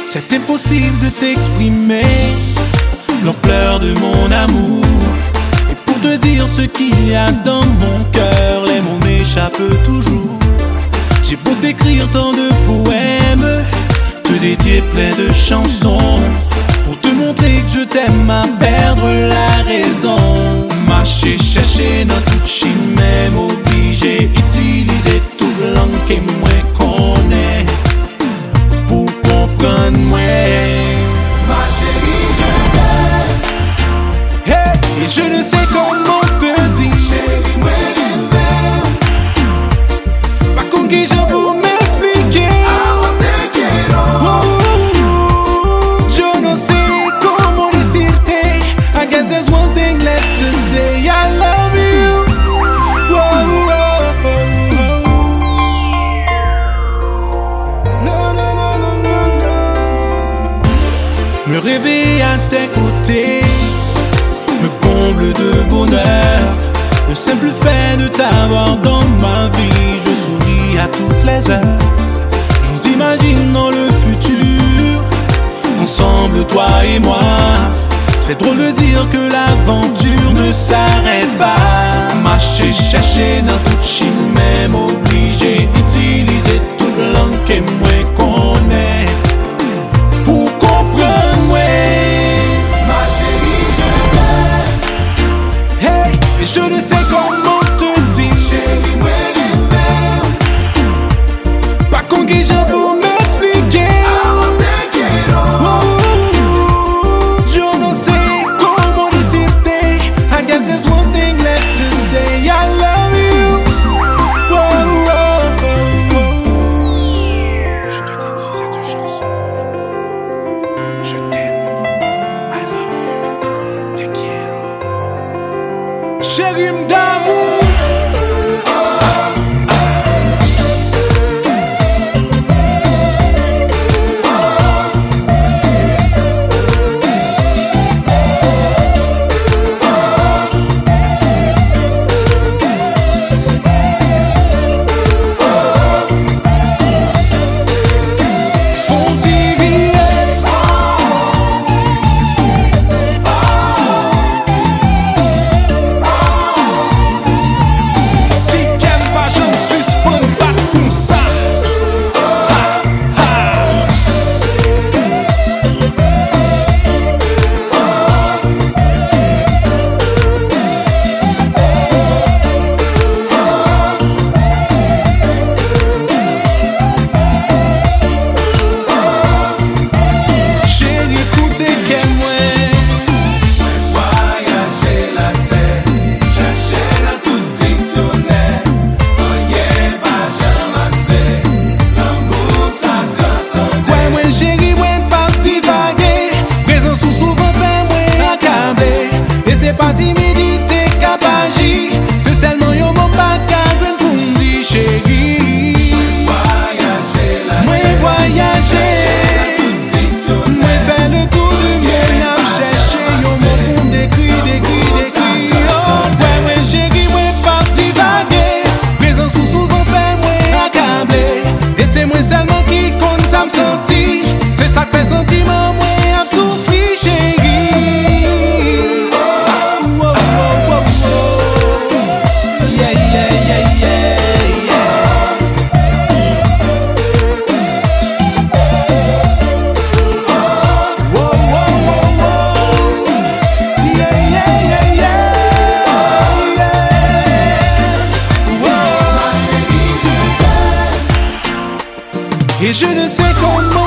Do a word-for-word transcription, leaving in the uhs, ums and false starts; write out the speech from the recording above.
C'est impossible de t'exprimer l'ampleur de mon amour. Et pour te dire ce qu'il y a dans mon cœur, les mots m'échappent toujours. J'ai beau t'écrire tant de poèmes, te dédier plein de chansons, pour te montrer que je t'aime à perdre la raison. Marcher, chercher dans toute chimère, obligé utiliser toute langue que moi connais pour comprendre moi. Ma chérie, je t'aime. Hey, et je ne sais comment te dire. Chérie, moi je t'aime. Pas comme qui j'en pour m'expliquer. Avant te quiero. Oh, je ne sais comment decirte. I guess there's one thing left to say. I love you. Oh, oh, oh, oh. No, no, no, no, no, no. Me réveiller à tes côtés me comble de bonheur. Le simple fait de t'avoir dans ma vie, je souris à toutes les heures. Je nous imagine dans le futur, ensemble toi et moi. C'est drôle de dire que l'aventure ne s'arrête pas. Marcher, chercher dans toute chimère, m'obliger d'utiliser toute langue que moi connais pour comprendre moi. Ma chérie, je t'aime. Hey, et je ne sais comment te dire. Chérie, moi je t'aime. Pas qu'on qui j'en pour m'expliquer. Avant te quiero. Oh, je ne sais comment decirte. I guess there's one thing left to say. I love you. Oh, oh, oh, oh. Je te dédie cette chanson. Je t'aime. I love you. Te quiero. Chérie d'amour. C'est pas timidité qu'apagi, c'est seulement yon mon bagage pour me dire chérie. Moi voyager, moi faire le tour du monde, à chercher yon mot pour me décrire, décrire, décrire. Oh, ouais, ouais, chérie, moi parti vaguer, présent sous souvent fait moi accabler. Et c'est moi seulement qui compte ça me sentir, c'est ça que fait sentiment moi à souffrir chérie. Et je ne sais comment